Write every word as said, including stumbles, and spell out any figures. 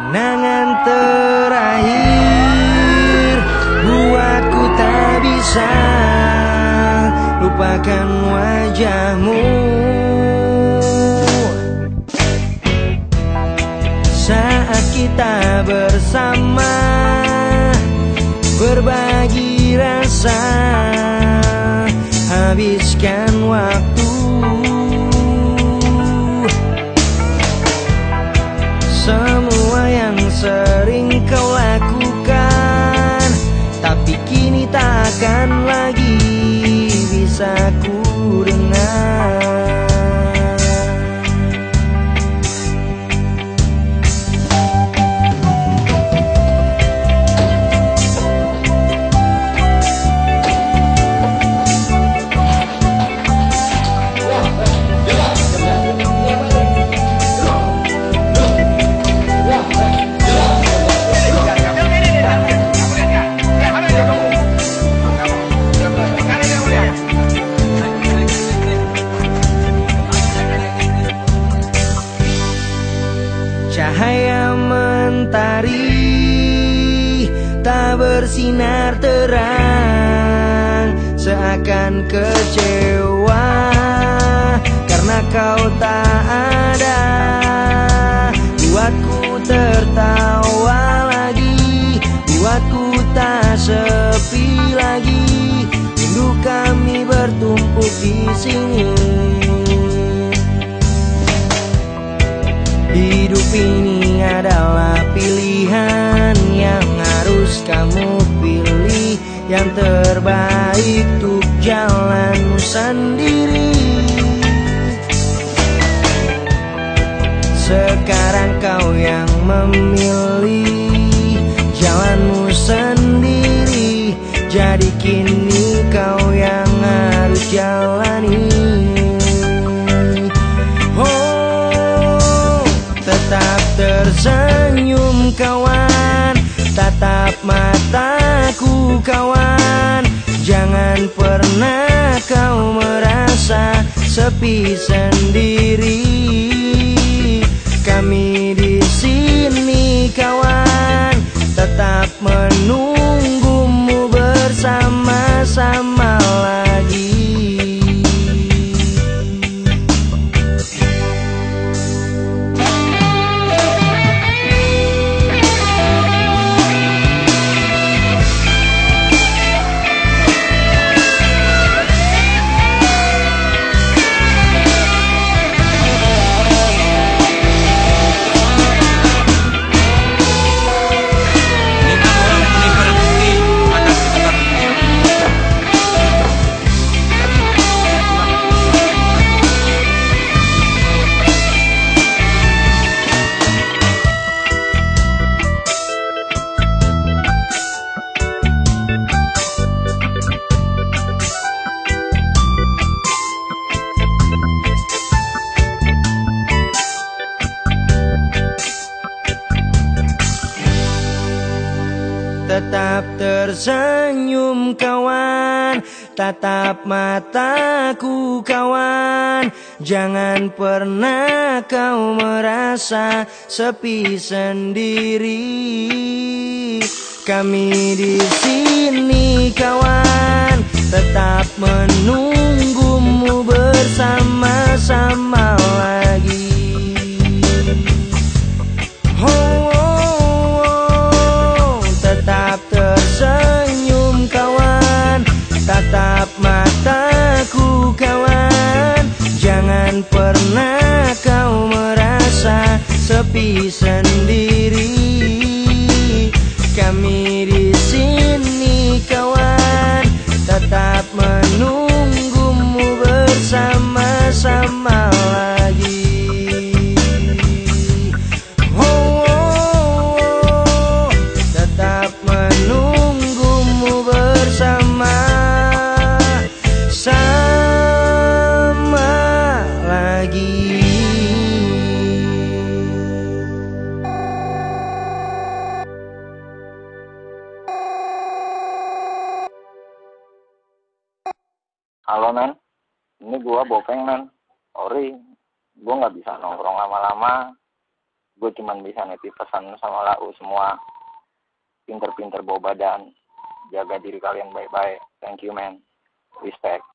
Kenangan terakhir buatku tak bisa lupakan wajahmu. Saat kita bersama berbagi rasa, habiskan waktu. Semua yang sering kau lakukan, tapi kini tak akan lagi bisa ku dengar. Cahaya mentari tak bersinar terang, seakan kecewa karena kau tak ada. Buatku tertawa lagi, buatku tak sepi lagi. Rindu kami bertumpuk di sini. Hidup ini adalah pilihan yang harus kamu pilih, yang terbaik untuk jalanmu sendiri. Sekarang kau yang memilih jalanmu sendiri, jadi kini kau yang harus jalani. Tetap tersenyum kawan, tatap mataku kawan. Jangan pernah kau merasa sepi sendiri. Kami di sini kawan, tetap menunggumu bersama-sama lagi. Tetap tersenyum kawan, tatap mataku kawan. Jangan pernah kau merasa sepi sendiri. Kami di sini kawan, tetap menunggumu bersama-sama lagi. Tetap tersenyum kawan, tatap mataku kawan. Jangan pernah kau merasa sepi sendiri. Kami di sini kawan, tetap menunggumu bersama-sama lagi. Menunggumu bersama sama lagi. Halo men, ini gua Bopeng men. Sorry, gua nggak bisa nongkrong lama-lama. gue cuman bisa nitip pesan sama lau semua, pinter-pinter bawa badan, jaga diri kalian baik-baik. Thank you man, respect.